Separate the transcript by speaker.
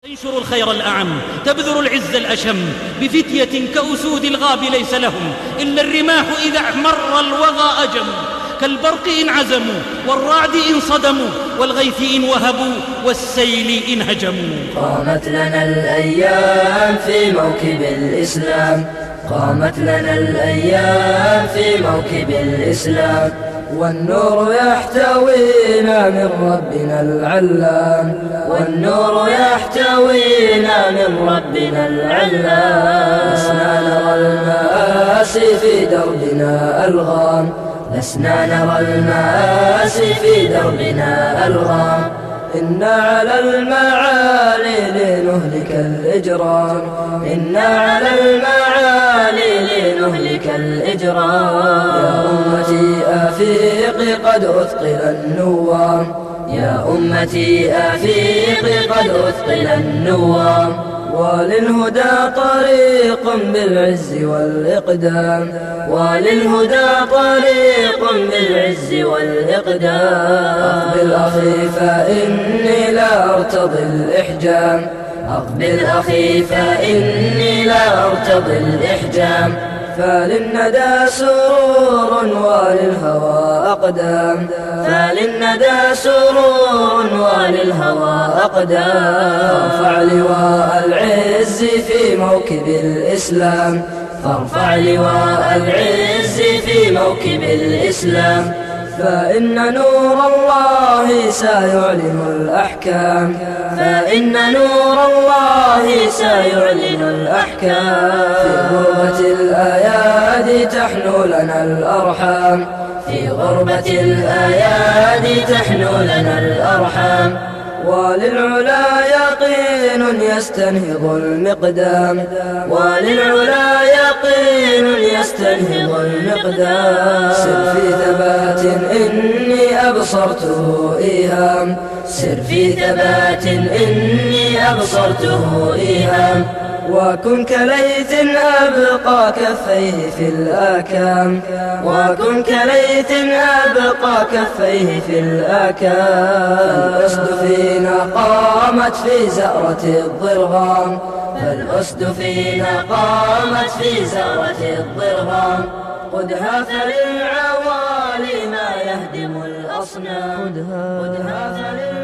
Speaker 1: تنشر الخير الأعم تبذر العز الأشم بفتية كأسود الغاب ليس لهم إلا الرماح إذا احمر الوغى أجم كالبرق إن عزموا والرعد إن صدموا والغيث إن وهبوا والسيل إن هجموا.
Speaker 2: قامت لنا الأيام في موكب الإسلام، قامت لنا الأيام في موكب الإسلام، والنور يحتوينا من ربنا العلام، والنور يحتوينا من ربنا العلام. لسنا نرى المآسي في دربنا ألغام، لسنا نرى المآسي في دربنا ألغام، إنا على المعالي لنهلك الإجرام، إنا على المعالي لنهلك الإجرام. يا أمتي أفيقي قد أثقل النوام، يا أمتي أفيقي قد أثقل النوام، وللهدى طريق بالعز والإقدام، وللهدى طريق بالعز والإقدام. أقبل أخي فإني لا أرتضي الإحجام، أقبل أخي فإني لا أرتضي الإحجام، فللندى سرور وللهوى أقدام، فللندى سرور وللهوى أقدام. فارفع لواء العز في موكب الإسلام، فارفع لواء العز في موكب الإسلام، فإن نور الله سيعلن الأحكام، فإن نور الله سيعلن الأحكام. في غربة الأيادي تحنو لنا الأرحام، في غربة الأيادي تحنو لنا الأرحام، وللعلا يقين يستنهض المقدام، وللعلا يقين يستنهض المقدام. سر في ثبات إني أبصرته إيهام، سر في ثبات إني أبصرته إيهام، وكن كليث أبقى كفيه في الآكام، وكن كليث أبقى كفيه في الآكام. فالأسد فينا قامت في زأرة الضرغام، فالأسد فينا قامت في زأرة الضرغام، قدها فللعوالي ما يهدم الأصنام، قدها فللعوالي